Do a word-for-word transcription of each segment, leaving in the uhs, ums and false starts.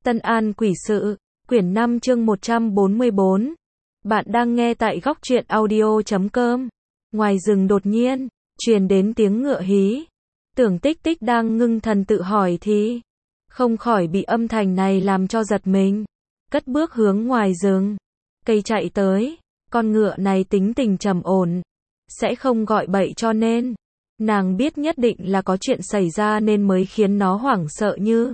Tân An Quỷ Sự, quyển năm chương một trăm bốn mươi bốn. Bạn đang nghe tại góc truyện audio chấm com. Ngoài rừng đột nhiên, truyền đến tiếng ngựa hí. Tưởng Tích Tích đang ngưng thần tự hỏi thì, không khỏi bị âm thanh này làm cho giật mình. Cất bước hướng ngoài rừng. Cây chạy tới, con ngựa này tính tình trầm ổn, sẽ không gọi bậy cho nên. Nàng biết nhất định là có chuyện xảy ra nên mới khiến nó hoảng sợ như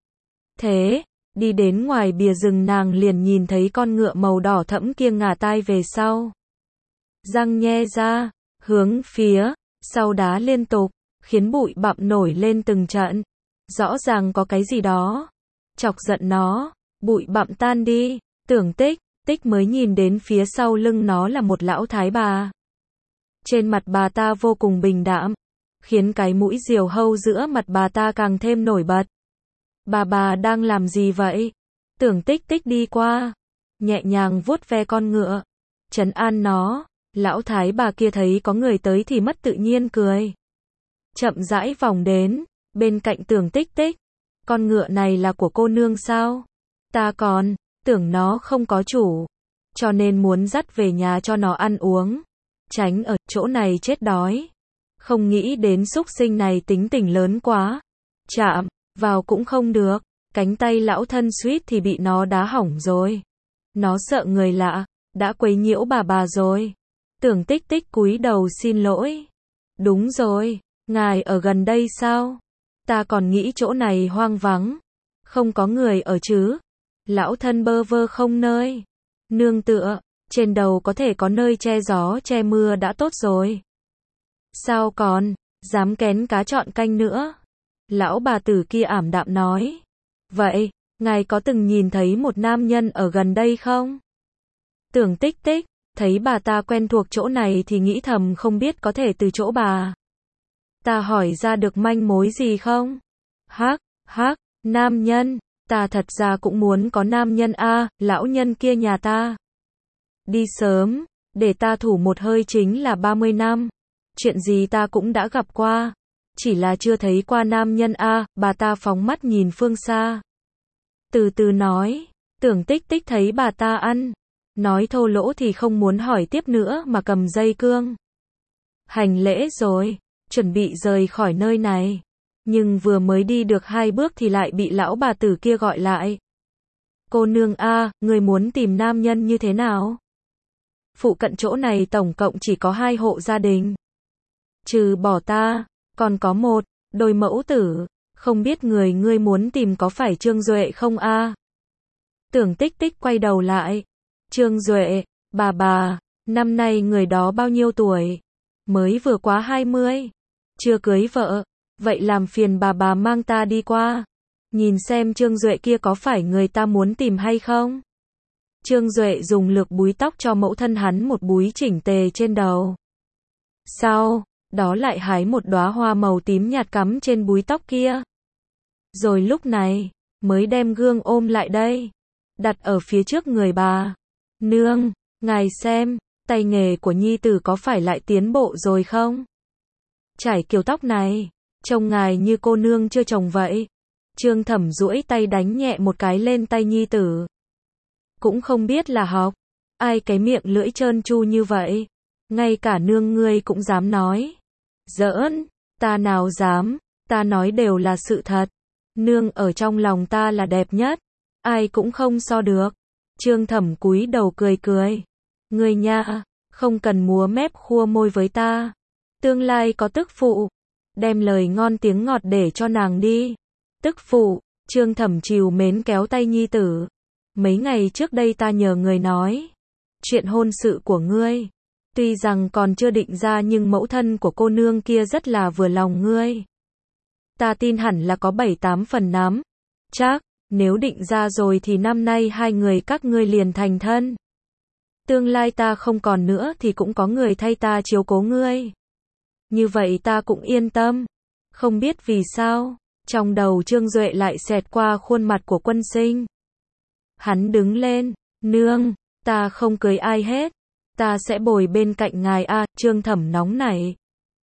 thế. Đi đến ngoài bìa rừng nàng liền nhìn thấy con ngựa màu đỏ thẫm kia ngả tai về sau. Răng nhe ra, hướng phía sau đá liên tục, khiến bụi bặm nổi lên từng trận. Rõ ràng có cái gì đó chọc giận nó, bụi bặm tan đi, Tưởng Tích Tích mới nhìn đến phía sau lưng nó là một lão thái bà. Trên mặt bà ta vô cùng bình đạm, khiến cái mũi diều hâu giữa mặt bà ta càng thêm nổi bật. Bà bà đang làm gì vậy? Tưởng Tích Tích đi qua, nhẹ nhàng vuốt ve con ngựa, trấn an nó. Lão thái bà kia thấy có người tới thì mất tự nhiên cười, chậm rãi vòng đến bên cạnh Tưởng Tích Tích. Con ngựa này là của cô nương sao? Ta còn tưởng nó không có chủ, cho nên muốn dắt về nhà cho nó ăn uống, tránh ở chỗ này chết đói. Không nghĩ đến súc sinh này tính tình lớn quá, chạm vào cũng không được. Cánh tay lão thân suýt thì bị nó đá hỏng rồi. Nó sợ người lạ, đã quấy nhiễu bà bà rồi. Tưởng Tích Tích cúi đầu xin lỗi. Đúng rồi, ngài ở gần đây sao? Ta còn nghĩ chỗ này hoang vắng, không có người ở chứ. Lão thân bơ vơ không nơi nương tựa, trên đầu có thể có nơi che gió che mưa đã tốt rồi. Sao còn dám kén cá chọn canh nữa? Lão bà tử kia ảm đạm nói. Vậy, ngài có từng nhìn thấy một nam nhân ở gần đây không? Tưởng Tích Tích thấy bà ta quen thuộc chỗ này thì nghĩ thầm không biết có thể từ chỗ bà ta hỏi ra được manh mối gì không? Hắc, hắc, nam nhân, ta thật ra cũng muốn có nam nhân a, lão nhân kia nhà ta đi sớm, để ta thủ một hơi chính là ba mươi năm. Chuyện gì ta cũng đã gặp qua, chỉ là chưa thấy qua nam nhân a. Bà ta phóng mắt nhìn phương xa, từ từ nói. Tưởng Tích Tích thấy bà ta ăn nói thô lỗ thì không muốn hỏi tiếp nữa mà cầm dây cương hành lễ rồi chuẩn bị rời khỏi nơi này. Nhưng vừa mới đi được hai bước thì lại bị lão bà tử kia gọi lại. Cô nương a, người muốn tìm nam nhân như thế nào? Phụ cận chỗ này tổng cộng chỉ có hai hộ gia đình, trừ bỏ ta, còn có một đôi mẫu tử. Không biết người ngươi muốn tìm có phải Trương Duệ không a? Tưởng Tích Tích quay đầu lại. Trương Duệ, bà bà, năm nay người đó bao nhiêu tuổi? Mới vừa quá hai mươi, chưa cưới vợ. Vậy làm phiền bà bà mang ta đi qua, nhìn xem Trương Duệ kia có phải người ta muốn tìm hay không. Trương Duệ dùng lược búi tóc cho mẫu thân hắn một búi chỉnh tề trên đầu. Sau đó lại hái một đóa hoa màu tím nhạt cắm trên búi tóc kia. Rồi lúc này mới đem gương ôm lại đây, đặt ở phía trước người bà. Nương, ngài xem, tay nghề của nhi tử có phải lại tiến bộ rồi không? Trải kiểu tóc này, trông ngài như cô nương chưa chồng vậy. Trương Thẩm duỗi tay đánh nhẹ một cái lên tay nhi tử. Cũng không biết là học ai cái miệng lưỡi trơn tru như vậy, ngay cả nương ngươi cũng dám nói. Giỡn, ta nào dám, ta nói đều là sự thật. Nương ở trong lòng ta là đẹp nhất, ai cũng không so được. Trương Thẩm cúi đầu cười cười. Ngươi nha, không cần múa mép khua môi với ta. Tương lai có tức phụ, đem lời ngon tiếng ngọt để cho nàng đi. Tức phụ, Trương Thẩm trìu mến kéo tay nhi tử. Mấy ngày trước đây ta nhờ người nói chuyện hôn sự của ngươi. Tuy rằng còn chưa định ra nhưng mẫu thân của cô nương kia rất là vừa lòng ngươi. Ta tin hẳn là có bảy tám phần nắm chắc, nếu định ra rồi thì năm nay hai người các ngươi liền thành thân. Tương lai ta không còn nữa thì cũng có người thay ta chiếu cố ngươi. Như vậy ta cũng yên tâm. Không biết vì sao, trong đầu Trương Duệ lại xẹt qua khuôn mặt của Quân Sinh. Hắn đứng lên. Nương, ta không cưới ai hết. Ta sẽ bồi bên cạnh ngài a. Trương Thẩm nóng nảy.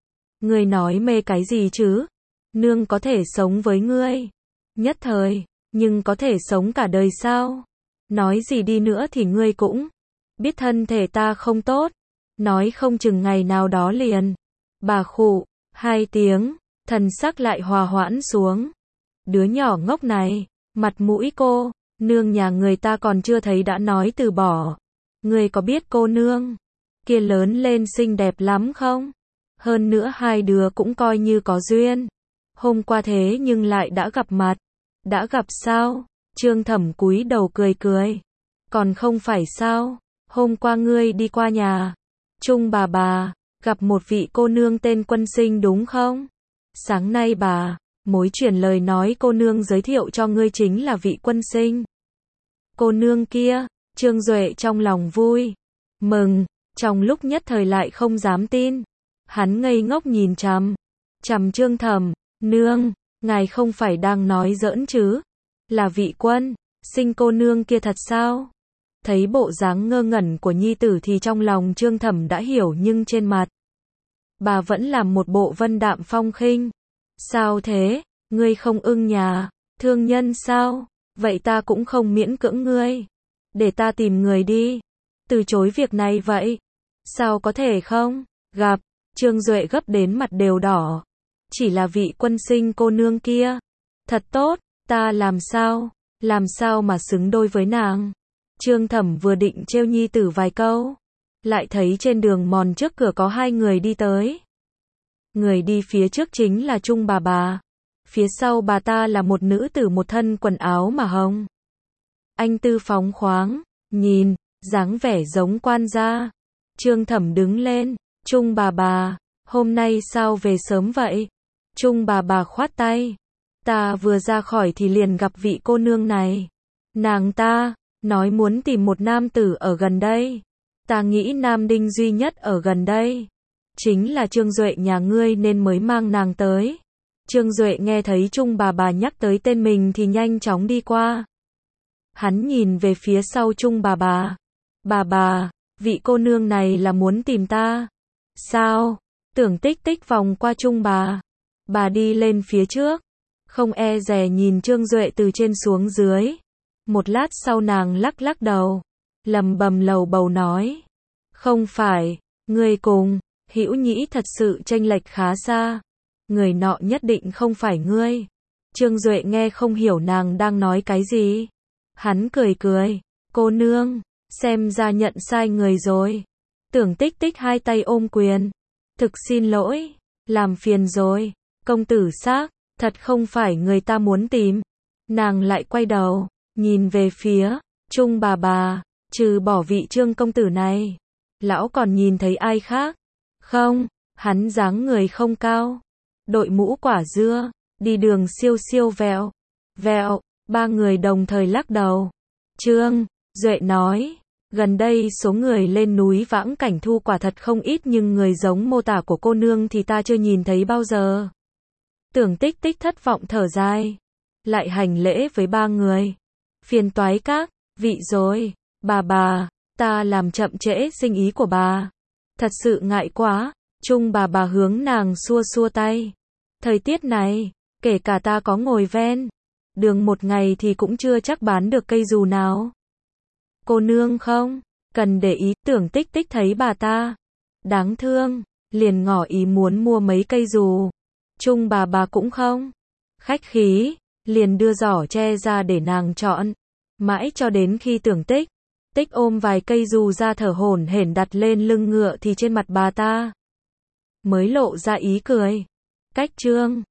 Ngươi nói mê cái gì chứ? Nương có thể sống với ngươi. Nhất thời, nhưng có thể sống cả đời sao? Nói gì đi nữa thì ngươi cũng biết thân thể ta không tốt, nói không chừng ngày nào đó liền. Bà khụ, hai tiếng, thần sắc lại hòa hoãn xuống. Đứa nhỏ ngốc này, mặt mũi cô, nương nhà người ta còn chưa thấy đã nói từ bỏ. Ngươi có biết cô nương kia lớn lên xinh đẹp lắm không? Hơn nữa hai đứa cũng coi như có duyên. Hôm qua thế nhưng lại đã gặp mặt. Đã gặp sao? Trương Thẩm cúi đầu cười cười. Còn không phải sao? Hôm qua ngươi đi qua nhà Trung bà bà, gặp một vị cô nương tên Quân Sinh đúng không? Sáng nay bà mối chuyển lời nói cô nương giới thiệu cho ngươi chính là vị Quân Sinh. Cô nương kia, Trương Duệ trong lòng vui, mừng, trong lúc nhất thời lại không dám tin. Hắn ngây ngốc nhìn chằm chằm Trương Thẩm, nương, ngài không phải đang nói giỡn chứ? Là vị Quân Sinh cô nương kia thật sao? Thấy bộ dáng ngơ ngẩn của nhi tử thì trong lòng Trương Thẩm đã hiểu nhưng trên mặt bà vẫn làm một bộ vân đạm phong khinh. Sao thế? Ngươi không ưng nhà thương nhân sao? Vậy ta cũng không miễn cưỡng ngươi. Để ta tìm người đi. Từ chối việc này vậy. Sao có thể không? Gặp. Trương Duệ gấp đến mặt đều đỏ. Chỉ là vị Quân Sinh cô nương kia. Thật tốt, ta làm sao? Làm sao mà xứng đôi với nàng? Trương Thẩm vừa định trêu nhi tử vài câu. Lại thấy trên đường mòn trước cửa có hai người đi tới. Người đi phía trước chính là Trung bà bà. Phía sau bà ta là một nữ tử một thân quần áo mà hồng. Anh tư phóng khoáng, nhìn, dáng vẻ giống quan gia. Trương Thẩm đứng lên, Trung bà bà, hôm nay sao về sớm vậy? Trung bà bà khoát tay. Ta vừa ra khỏi thì liền gặp vị cô nương này. Nàng ta nói muốn tìm một nam tử ở gần đây. Ta nghĩ nam đinh duy nhất ở gần đây chính là Trương Duệ nhà ngươi nên mới mang nàng tới. Trương Duệ nghe thấy Trung bà bà nhắc tới tên mình thì nhanh chóng đi qua. Hắn nhìn về phía sau Trung bà bà. Bà bà, vị cô nương này là muốn tìm ta. Sao? Tưởng Tích Tích vòng qua Trung bà. Bà đi lên phía trước. Không e dè nhìn Trương Duệ từ trên xuống dưới. Một lát sau nàng lắc lắc đầu. Lầm bầm lầu bầu nói. Không phải, ngươi cùng Hữu Nhĩ thật sự chênh lệch khá xa. Người nọ nhất định không phải ngươi. Trương Duệ nghe không hiểu nàng đang nói cái gì. Hắn cười cười. Cô nương, xem ra nhận sai người rồi. Tưởng Tích Tích hai tay ôm quyền. Thực xin lỗi, làm phiền rồi. Công tử xác, thật không phải người ta muốn tìm. Nàng lại quay đầu, nhìn về phía Trung bà bà. Trừ bỏ vị Trương công tử này, lão còn nhìn thấy ai khác? Không, hắn dáng người không cao. Đội mũ quả dưa, đi đường siêu siêu vẹo. Vẹo, ba người đồng thời lắc đầu. Trương Duệ nói, gần đây số người lên núi vãng cảnh thu quả thật không ít nhưng người giống mô tả của cô nương thì ta chưa nhìn thấy bao giờ. Tưởng Tích Tích thất vọng thở dài. Lại hành lễ với ba người. Phiền toái các vị rồi. Bà bà, ta làm chậm trễ sinh ý của bà. Thật sự ngại quá. Trung bà bà hướng nàng xua xua tay. Thời tiết này, kể cả ta có ngồi ven đường một ngày thì cũng chưa chắc bán được cây dù nào. Cô nương không cần để ý. Tưởng Tích Tích thấy bà ta đáng thương, liền ngỏ ý muốn mua mấy cây dù. Trung bà bà cũng không khách khí, liền đưa giỏ tre ra để nàng chọn. Mãi cho đến khi Tưởng Tích Tích ôm vài cây dù ra thở hổn hển đặt lên lưng ngựa thì trên mặt bà ta mới lộ ra ý cười. Cách Trương